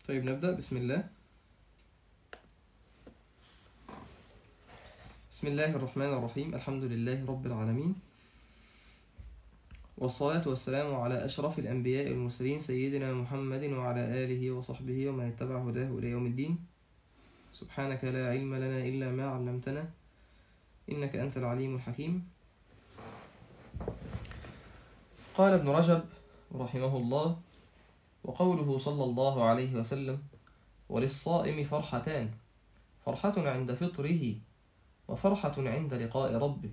طيب نبدأ. بسم الله. بسم الله الرحمن الرحيم. الحمد لله رب العالمين، والصلاة والسلام على أشرف الأنبياء والمرسلين سيدنا محمد وعلى آله وصحبه ومن اتبع هداه إلى يوم الدين. سبحانك لا علم لنا إلا ما علمتنا إنك أنت العليم الحكيم. قال ابن رجب رحمه الله: وقوله صلى الله عليه وسلم: وللصائم فرحتان، فرحة عند فطره وفرحة عند لقاء ربه.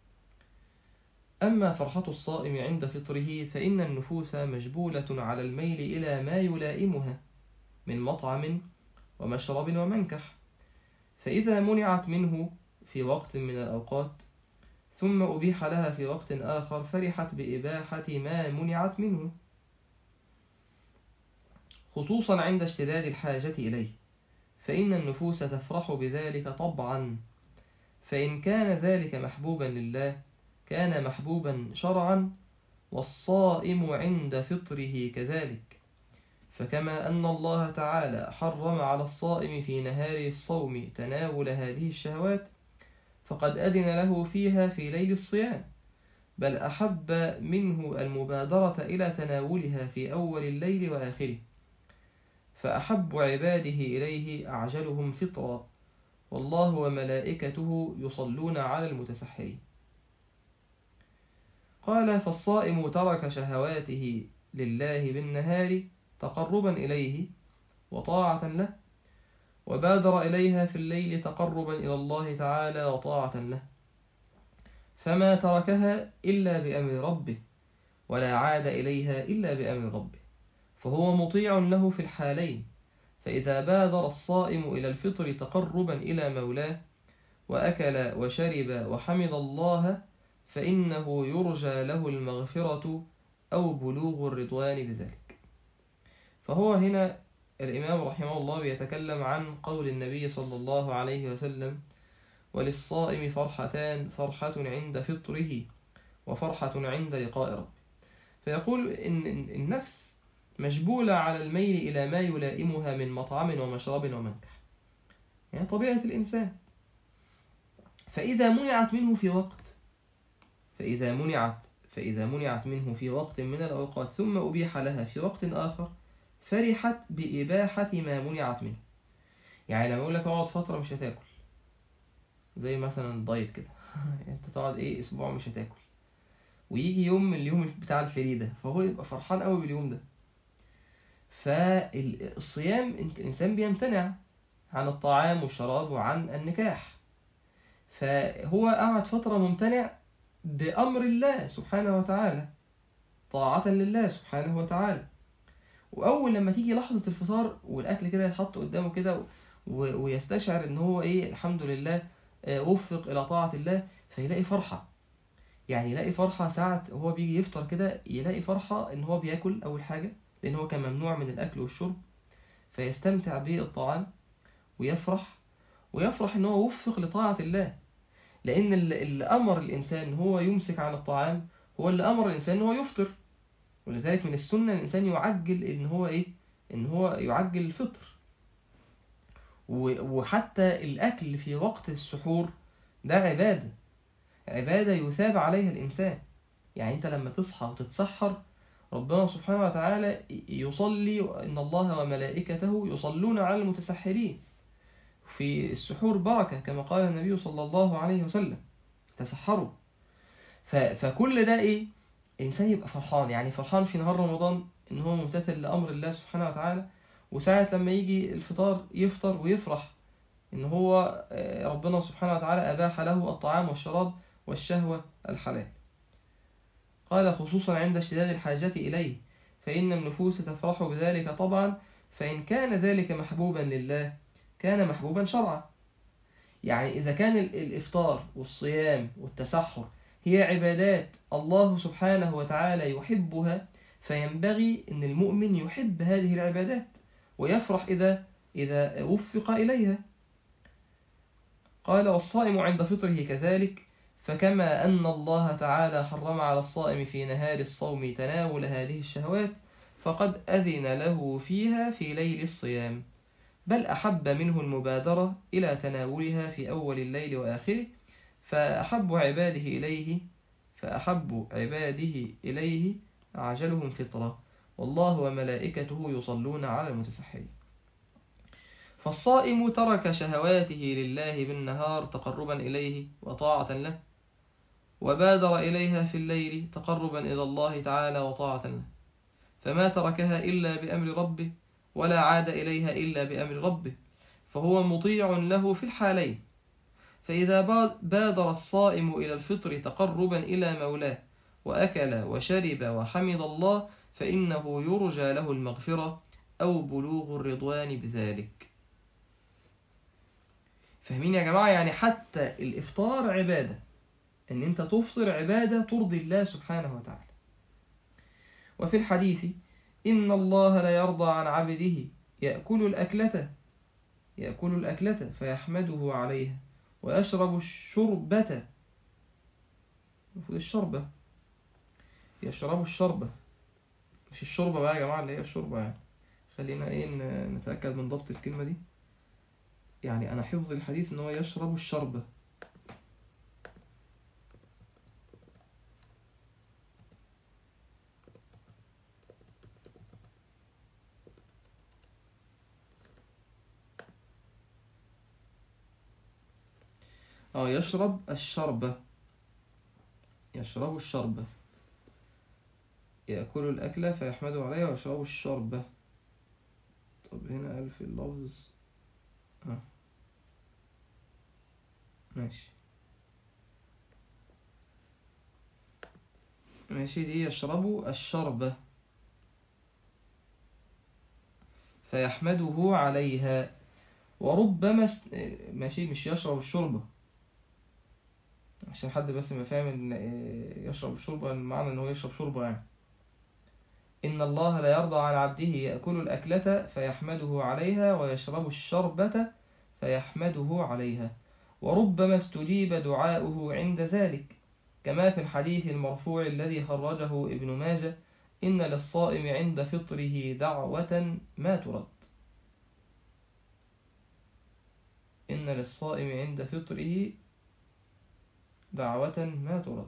أما فرحة الصائم عند فطره فإن النفوس مجبولة على الميل إلى ما يلائمها من مطعم ومشرب ومنكح، فإذا منعت منه في وقت من الأوقات ثم أبيح لها في وقت آخر فرحت بإباحة ما منعت منه، خصوصا عند اشتداد الحاجة إليه، فإن النفوس تفرح بذلك طبعا، فإن كان ذلك محبوبا لله كان محبوبا شرعا، والصائم عند فطره كذلك. فكما أن الله تعالى حرم على الصائم في نهار الصوم تناول هذه الشهوات، فقد أذن له فيها في ليل الصيام، بل أحب منه المبادرة إلى تناولها في أول الليل وآخره، فأحب عباده إليه أعجلهم فطرا، والله وملائكته يصلون على المتسحرين. قال: فالصائم ترك شهواته لله بالنهار تقربا إليه وطاعة له، وبادر إليها في الليل تقربا إلى الله تعالى وطاعة له، فما تركها إلا بأمر ربه، ولا عاد إليها إلا بأمر ربه، فهو مطيع له في الحالين. فإذا بادر الصائم إلى الفطر تقربا إلى مولاه وأكل وشرب وحمد الله، فإنه يرجى له المغفرة أو بلوغ الرضوان بذلك. فهو هنا الإمام رحمه الله بيتكلم عن قول النبي صلى الله عليه وسلم: وللصائم فرحتان، فرحة عند فطره وفرحة عند لقاء ربه. فيقول إن النفس مجبولة على الميل إلى ما يلائمها من مطعم ومشرب ومنكح، يعني طبيعة الإنسان. فإذا منعت منه في وقت فإذا منعت منه في وقت من الأوقات ثم أبيح لها في وقت آخر فرحت بإباحة ما منعت منه. يعني لما أقول لك اقعد فترة مش هتاكل، زي مثلا الدايت كده انت تقعد اسبوع مش هتاكل، ويجي يوم من اليوم بتاع الفريدة فهو يبقى فرحان قوي باليوم ده. فالصيام الإنسان بيمتنع عن الطعام والشراب وعن النكاح، فهو قعد فترة ممتنع بأمر الله سبحانه وتعالى، طاعة لله سبحانه وتعالى. وأول لما تيجي لحظة الفطار والأكل كده يتحط قدامه كده ويستشعر إن هو الحمد لله وفق إلى طاعة الله، فيلاقي فرحة. يعني يلاقي فرحة ساعة هو بيجي يفطر كده، يلاقي فرحة إن هو بياكل أول حاجة، لأن هو كان ممنوع من الأكل والشرب، فيستمتع بالطعام ويفرح إن هو وفق لطاعة الله. لأن اللي أمر الإنسان هو يمسك عن الطعام هو اللي أمر الإنسان هو يفطر، ولذلك من السنة الإنسان يعجل إن هو يعجل الفطر. وحتى الأكل في وقت السحور ده عبادة يثاب عليها الإنسان. يعني أنت لما تصحى وتتسحر ربنا سبحانه وتعالى يصلي، إن الله وملائكته يصلون على المتسحرين، في السحور بركة كما قال النبي صلى الله عليه وسلم: تسحروا. فكل ده إنسان يبقى فرحان، يعني فرحان في نهار رمضان إن هو ممتثل لأمر الله سبحانه وتعالى، وساعة لما يجي الفطار يفطر ويفرح إن هو ربنا سبحانه وتعالى أباح له الطعام والشراب والشهوة الحلال. قال: خصوصا عند اشتداد الحاجة إليه، فإن النفوس تفرح بذلك طبعا، فإن كان ذلك محبوبا لله كان محبوبا شرعا. يعني إذا كان الإفطار والصيام والتسحر هي عبادات الله سبحانه وتعالى يحبها، فينبغي أن المؤمن يحب هذه العبادات ويفرح إذا وفق إليها. قال: والصائم عند فطره كذلك، فكما أن الله تعالى حرم على الصائم في نهار الصوم تناول هذه الشهوات، فقد أذن له فيها في ليل الصيام، بل أحب منه المبادرة إلى تناولها في أول الليل وآخره، فأحب عباده إليه أعجلهم فطرة، والله وملائكته يصلون على المتسحرين. فالصائم ترك شهواته لله بالنهار تقربا إليه وطاعة له، وبادر إليها في الليل تقربا إلى الله تعالى وطاعة له، فما تركها إلا بأمر ربه، ولا عاد إليها إلا بأمر ربه، فهو مطيع له في الحالين. فإذا بادر الصائم إلى الفطر تقربا إلى مولاه وأكل وشرب وحمد الله، فإنه يرجى له المغفرة أو بلوغ الرضوان بذلك. فاهمين يا جماعة؟ يعني حتى الإفطار عبادة، إن أنت تفطر عبادة ترضي الله سبحانه وتعالى. وفي الحديث: إن الله لا يرضى عن عبده يأكل الأكلة فيحمده عليها، ويشرب الشربة، المفروض الشربة، يشرب الشربة مش الشربة بقى يا جماعة اللي هي الشربة يعني. خلينا نتأكد من ضبط الكلمة دي. يعني أنا حفظ الحديث إن هو يشرب الشربة. يشرب الشربة، يشرب الشربة، يأكل الأكلة فيحمده عليها ويشرب الشربة. طب هنا قال في اللفظ ماشي دي يشرب الشربة فيحمده عليها. وربما ماشي مش يشرب الشربة، عشان حد بس ما فاهم ان يشرب الشربة المعنى ان هو يشرب شربة يعني. إن الله لا يرضى عن عبده يأكل الأكلة فيحمده عليها ويشرب الشربة فيحمده عليها، وربما استجيب دعاؤه عند ذلك، كما في الحديث المرفوع الذي خرجه ابن ماجه: إن للصائم عند فطره دعوة ما ترد. إن للصائم عند فطره دعوة ما ترد.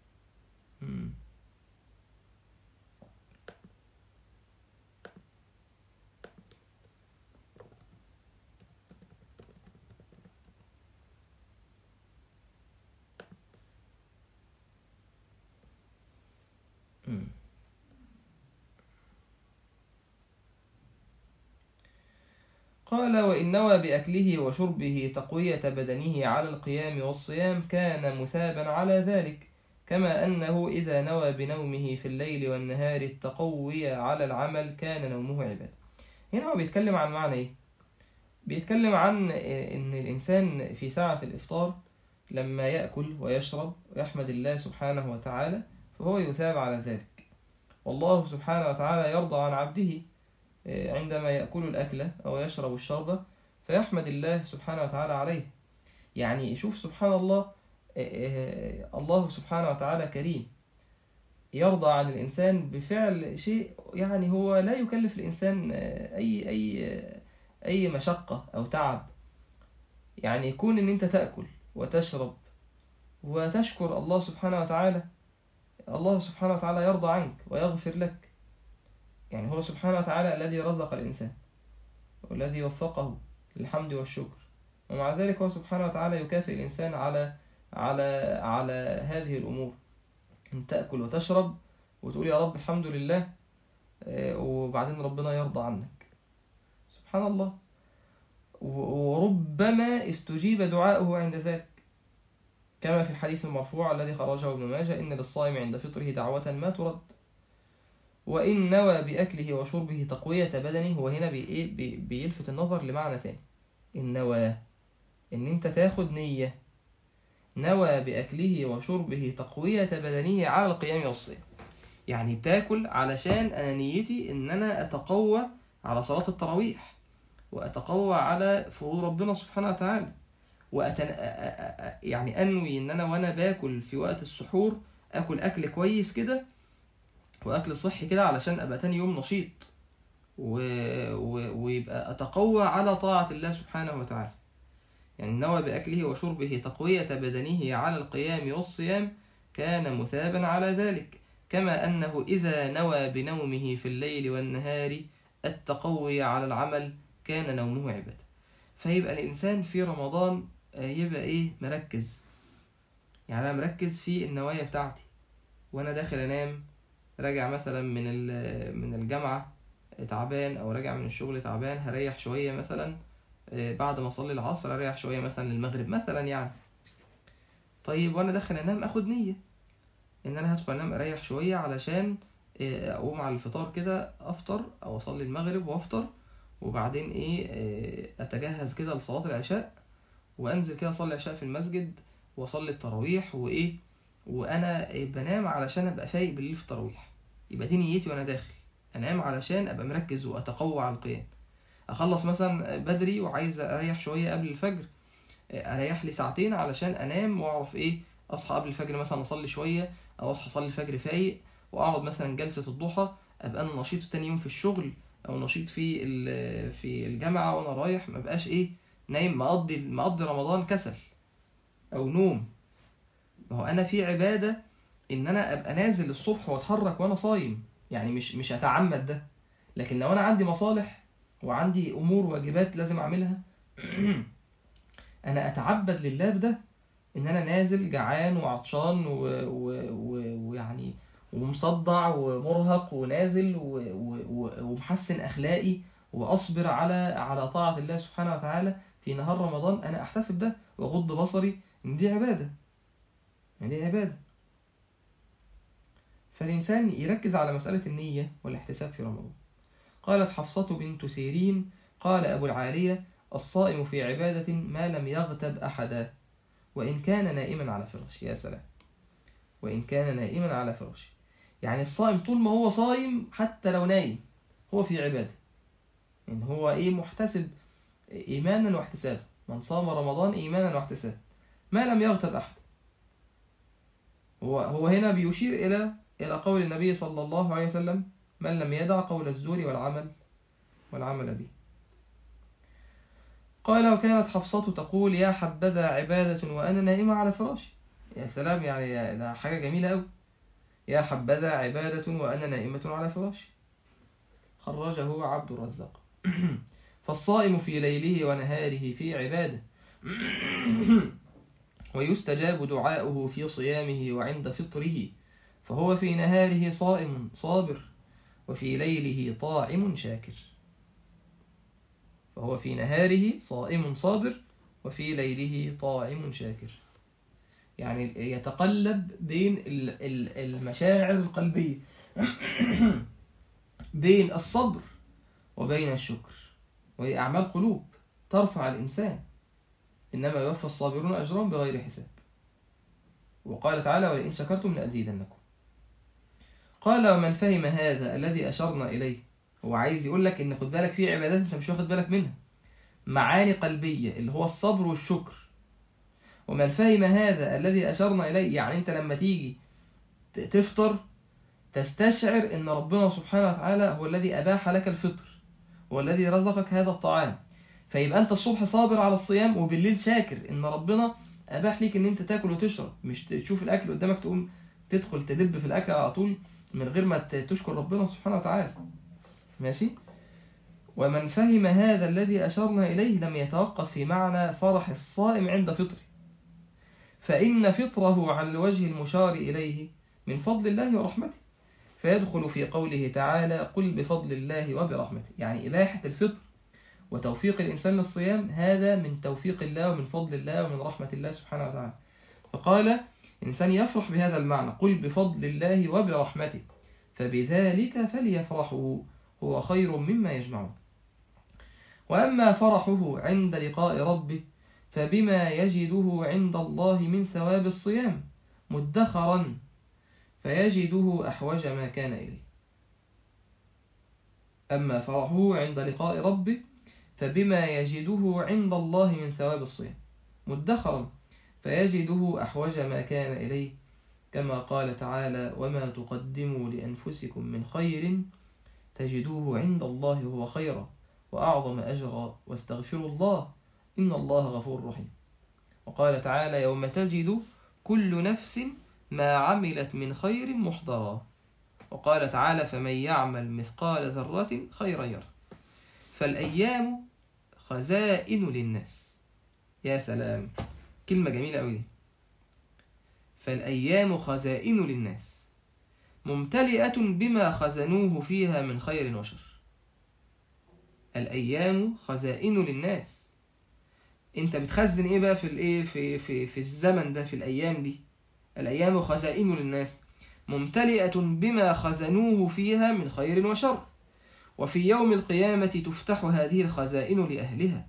قال: وإن نوى بأكله وشربه تقوية بدنه على القيام والصيام كان مثابا على ذلك، كما أنه إذا نوى بنومه في الليل والنهار التقوي على العمل كان نومه عبادة. هنا هو بيتكلم عن معنى إيه؟ بيتكلم عن إن الإنسان في ساعة الإفطار لما يأكل ويشرب ويحمد الله سبحانه وتعالى فهو يثاب على ذلك، والله سبحانه وتعالى يرضى عن عبده عندما يأكل الأكلة أو يشرب الشربة فيحمد الله سبحانه وتعالى عليه. يعني شوف سبحان الله، الله سبحانه وتعالى كريم، يرضى عن الإنسان بفعل شيء يعني هو لا يكلف الإنسان أي مشقة أو تعب. يعني يكون إن أنت تأكل وتشرب وتشكر الله سبحانه وتعالى، الله سبحانه وتعالى يرضى عنك ويغفر لك. يعني هو سبحانه وتعالى الذي رزق الإنسان والذي وفقه للحمد والشكر، ومع ذلك هو سبحانه وتعالى يكافئ الإنسان على هذه الأمور، أن تأكل وتشرب وتقول يا رب الحمد لله، وبعدين ربنا يرضى عنك. سبحان الله. وربما استجيب دعاؤه عند ذلك، كما في الحديث المرفوع الذي خرجه ابن ماجه: إن للصائم عند فطره دعوة ما ترد. وإن نوى بأكله وشربه تقوية بدنه، وهنا بيلفت النظر لمعنى ثاني. النوى إن أنت تاخد نية، نوى بأكله وشربه تقوية بدنه على القيام والصيام. يعني تاكل علشان أنا نيتي إن أنا أتقوى على صلاة التراويح، وأتقوى على فروض ربنا سبحانه وتعالى، يعني أنوي إن أنا وأنا باكل في وقت السحور أكل أكل كويس كده وأكل صحي كده علشان أبقى تاني يوم نشيط ويبقى أتقوى على طاعة الله سبحانه وتعالى. يعني نوى بأكله وشربه تقوية بدنه على القيام والصيام كان مثابا على ذلك، كما أنه إذا نوى بنومه في الليل والنهار التقوي على العمل كان نومه عبادة. فيبقى الإنسان في رمضان يبقى إيه مركز، يعني أنا مركز في النوايا بتاعتي وأنا داخل أنام، راجع مثلا من الجامعة تعبان، أو راجع من الشغل تعبان، هريح شوية مثلا بعد ما أصلي العصر أريح شوية مثلا للمغرب مثلا يعني. طيب وأنا داخل أنام أخد نية إن أنا هدخل أنام أريح شوية علشان أقوم على الفطار كده أفطر، أو أصلي المغرب وأفطر، وبعدين أتجهز كده لصلاة العشاء، وأنزل كده أصلي العشاء في المسجد وأصلي التراويح وأنا بنام علشان أبقى فايق بالليل في التراويح. يبقى دي نيتي وأنا داخل أنام علشان أبقى مركز وأتقوى على القيام. أخلص مثلا بدري وعايز أريح شوية قبل الفجر، أريح لي ساعتين علشان أنام وأعرف أصحى قبل الفجر مثلا أصلي شوية، أو أصحى أصلي الفجر فايق، وأقعد مثلا جلسة الضحى أبقى أنا نشيط تاني يوم في الشغل، أو نشيط في الجامعة وأنا رايح، ما بقاش نايم مقضي رمضان كسل أو نوم. ما هو أنا في عبادة إن أنا أبقى نازل الصبح وأتحرك وأنا صايم، يعني مش أتعمد ده، لكن لو أنا عندي مصالح وعندي أمور واجبات لازم أعملها أنا أتعبد لله بده، إن أنا نازل جعان وعطشان ويعني ومصدع ومرهق ونازل ومحسن أخلاقي، وأصبر على طاعة الله سبحانه وتعالى في نهار رمضان، أنا أحتسب ده وأغض بصري إن دي عبادة، يعني دي عبادة. فالإنسان يركز على مسألة النية والاحتساب في رمضان. قالت حفصة بنت سيرين قال أبو العالية الصائم في عبادة ما لم يغتب أحدا وإن كان نائما على فراشه. يا سلام، وإن كان نائما على فراشه، يعني الصائم طول ما هو صايم حتى لو نايم هو في عبادة، يعني هو محتسب إيمانا واحتسابا، من صام رمضان إيمانا واحتسابا ما لم يغتب أحد. هو هنا بيشير إلى قول النبي صلى الله عليه وسلم من لم يدع قول الزور والعمل به. قال وكانت حفصة تقول يا حبذا عبادة وأنا نائمة على فراشي. يا سلام، يعني ده حاجة جميلة أوي، يا حبذا عبادة وأنا نائمة على فراشي. خرجه عبد الرزاق. فالصائم في ليله ونهاره في عبادة ويستجاب دعاؤه في صيامه وعند فطره، فهو في نهاره صائم صابر وفي ليله طاعم شاكر. فهو في نهاره صائم صابر وفي ليله طاعم شاكر، يعني يتقلب بين المشاعر القلبية بين الصبر وبين الشكر، وهي أعمال قلوب ترفع الإنسان، إنما يوفى الصابرون أجرهم بغير حساب. وقال تعالى ولئن شكرتم لأزيدنكم. قال ومن فهم هذا الذي أشرنا إليه، هو عايز يقول لك إن خد بالك في عبادات أنت مش واخد بالك منها، معاني قلبية اللي هو الصبر والشكر. ومن فهم هذا الذي أشرنا إليه، يعني أنت لما تيجي تفطر تستشعر إن ربنا سبحانه وتعالى هو الذي أباح لك الفطر، هو الذي رزقك هذا الطعام، فيبقى أنت الصبح صابر على الصيام وبالليل شاكر إن ربنا أباح ليك إن أنت تاكل وتشرب، مش تشوف الأكل قدامك تقوم تدخل تدب في الأكل على طول من غير ما تشكر ربنا سبحانه وتعالى. ماشي. ومن فهم هذا الذي أشرنا إليه لم يتوقف في معنى فرح الصائم عند فطره، فإن فطره على الوجه المشار إليه من فضل الله ورحمته، فيدخل في قوله تعالى قل بفضل الله وبرحمته، يعني إباحة الفطر وتوفيق الإنسان للصيام هذا من توفيق الله ومن فضل الله ومن رحمة الله سبحانه وتعالى. فقال الإنسان يفرح بهذا المعنى قل بفضل الله وبرحمته فبذلك فليفرحوا هو خير مما يجمعون. وأما فرحه عند لقاء ربه فبما يجده عند الله من ثواب الصيام مدخرا فيجده أحوج ما كان إليه. أما فرحه عند لقاء ربه فبما يجده عند الله من ثواب الصيام مدخرا فيجده أحوج ما كان إليه كما قال تعالى: وما تقدموا لأنفسكم من خير تجدوه عند الله هو خيرا وأعظم أجرا واستغفروا الله إن الله غفور رحيم. وقال تعالى: يوم تجد كل نفس ما عملت من خير محضرا. وقال تعالى: فمن يعمل مثقال ذرة خيرا يره. فالأيام خزائن للناس. يا سلام، كلمة جميلة أوي. فالأيام خزائن للناس ممتلئة بما خزنوه فيها من خير وشر. الأيام خزائن للناس. انت بتخزن ايه بقى في الايه في الزمن ده، في الأيام دي؟ الأيام خزائن للناس ممتلئة بما خزنوه فيها من خير وشر، وفي يوم القيامة تفتح هذه الخزائن لأهلها.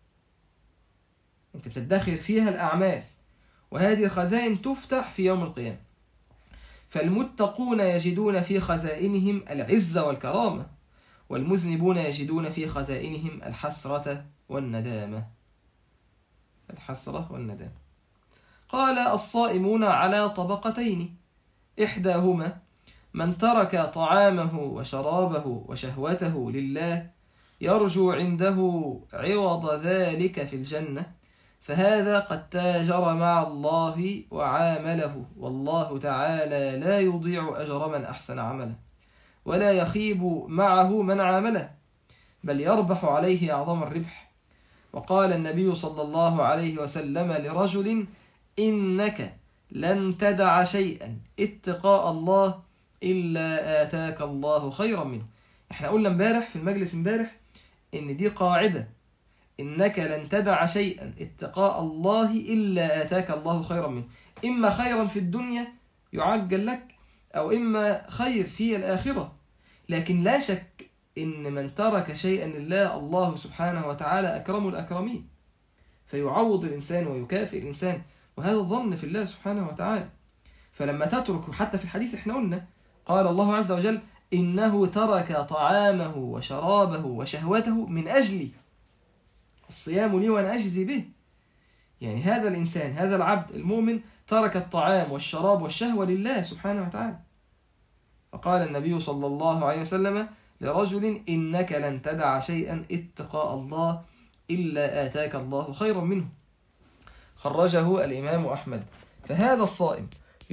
انت بتدخر فيها الأعمال، وهذه الخزائن تفتح في يوم القيامة. فالمتقون يجدون في خزائنهم العزة والكرامة، والمذنبون يجدون في خزائنهم الحسرة والندامة. الحسرة والندامة. قال: الصائمون على طبقتين، إحداهما من ترك طعامه وشرابه وشهوته لله يرجو عنده عوض ذلك في الجنة، فهذا قد تاجر مع الله وعامله، والله تعالى لا يضيع أجر من أحسن عمله، ولا يخيب معه من عامله، بل يربح عليه أعظم الربح. وقال النبي صلى الله عليه وسلم لرجل: إنك لن تدع شيئا اتقاء الله إلا آتاك الله خيرا منه. احنا قلنا امبارح في المجلس إن دي قاعدة: إنك لن تدع شيئا اتقاء الله إلا آتاك الله خيرا منه، إما خيرا في الدنيا يعجل لك، أو إما خير في الآخرة. لكن لا شك إن من ترك شيئا لله الله سبحانه وتعالى أكرم الأكرمين، فيعوض الإنسان ويكافئ الإنسان، وهذا الظن في الله سبحانه وتعالى. فلما تترك، حتى في الحديث احنا قلنا قال الله عز وجل: إنه ترك طعامه وشرابه وشهوته من أجلي، الصيام لي وأنا أجزي به. يعني هذا الإنسان، هذا العبد المؤمن، ترك الطعام والشراب والشهوة لله سبحانه وتعالى. فقال النبي صلى الله عليه وسلم لرجل: إنك لن تدع شيئا اتقاء الله إلا آتاك الله خيرا منه. خرجه الإمام أحمد. فهذا الصائم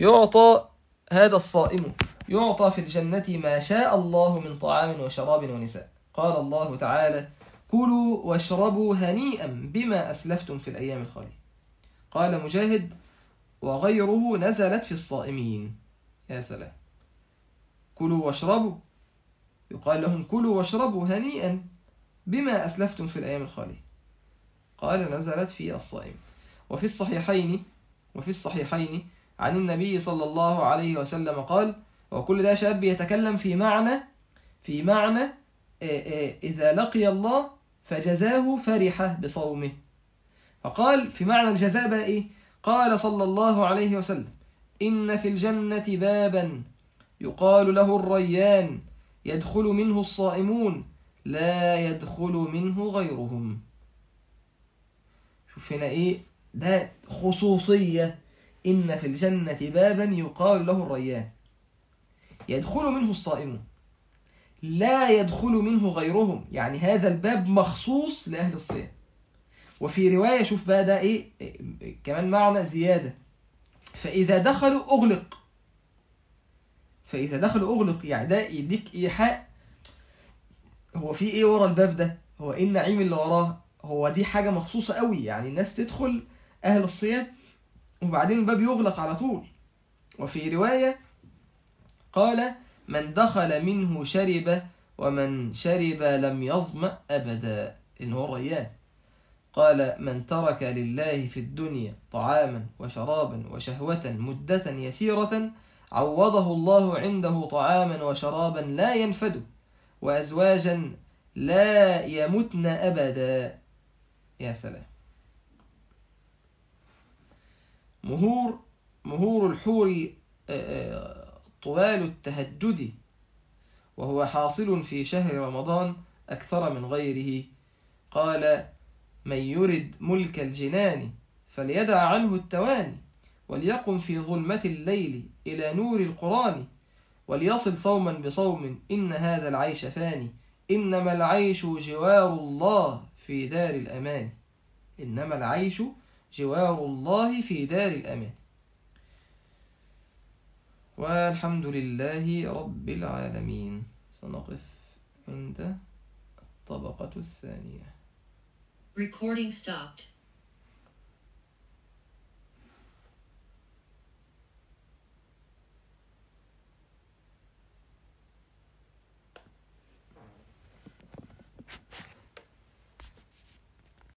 يعطى في الجنة ما شاء الله من طعام وشراب ونساء. قال الله تعالى: كلوا واشربوا هنيئا بما أسلفتم في الأيام الخالية. قال مجاهد: وغيره نزلت في الصائمين. يا سلام، كلوا واشربوا، يقال لهم كلوا واشربوا هنيئا بما أسلفتم في الأيام الخالية. قال: نزلت في الصائم. وفي الصحيحين عن النبي صلى الله عليه وسلم قال، وكل ده شاب يتكلم في معنى إذا لقي الله فجزاه فرحة بصومه. فقال في معنى الجزاء بقى إيه؟ قال صلى الله عليه وسلم: إن في الجنة بابا يقال له الريان، يدخل منه الصائمون لا يدخل منه غيرهم. شوف هنا إيه ده، خصوصية. إن في الجنة بابا يقال له الريان، يدخل منه الصائمون لا يدخل منه غيرهم. يعني هذا الباب مخصوص لأهل الصيام. وفي رواية، شوف بقى ده إيه كمان معنى زيادة: فإذا دخلوا أغلق. يعني ده يديك إيحاء هو في إيه ورا الباب ده، هو إيه النعيم اللي وراه. هو دي حاجة مخصوصة قوي، يعني الناس تدخل أهل الصيام وبعدين الباب يغلق على طول. وفي رواية قال: من دخل منه شرب، ومن شرب لم يظمأ أبدا، إنه الريان. قال: من ترك لله في الدنيا طعاما وشرابا وشهوة مدة يسيرة عوضه الله عنده طعاما وشرابا لا ينفد، وأزواجا لا يمتن أبدا. يا سلام. مهور الحور طوال التهجد، وهو حاصل في شهر رمضان أكثر من غيره. قال: من يرد ملك الجنان فليدع عنه التواني، وليقم في ظلمة الليل إلى نور القرآن، وليصل صوما بصوم إن هذا العيش فاني، إنما العيش جوار الله في دار الأمان. إنما العيش جوار الله في دار الأمان. والحمد لله رب العالمين. سنقف عند الطبقة الثانية. Recording stopped.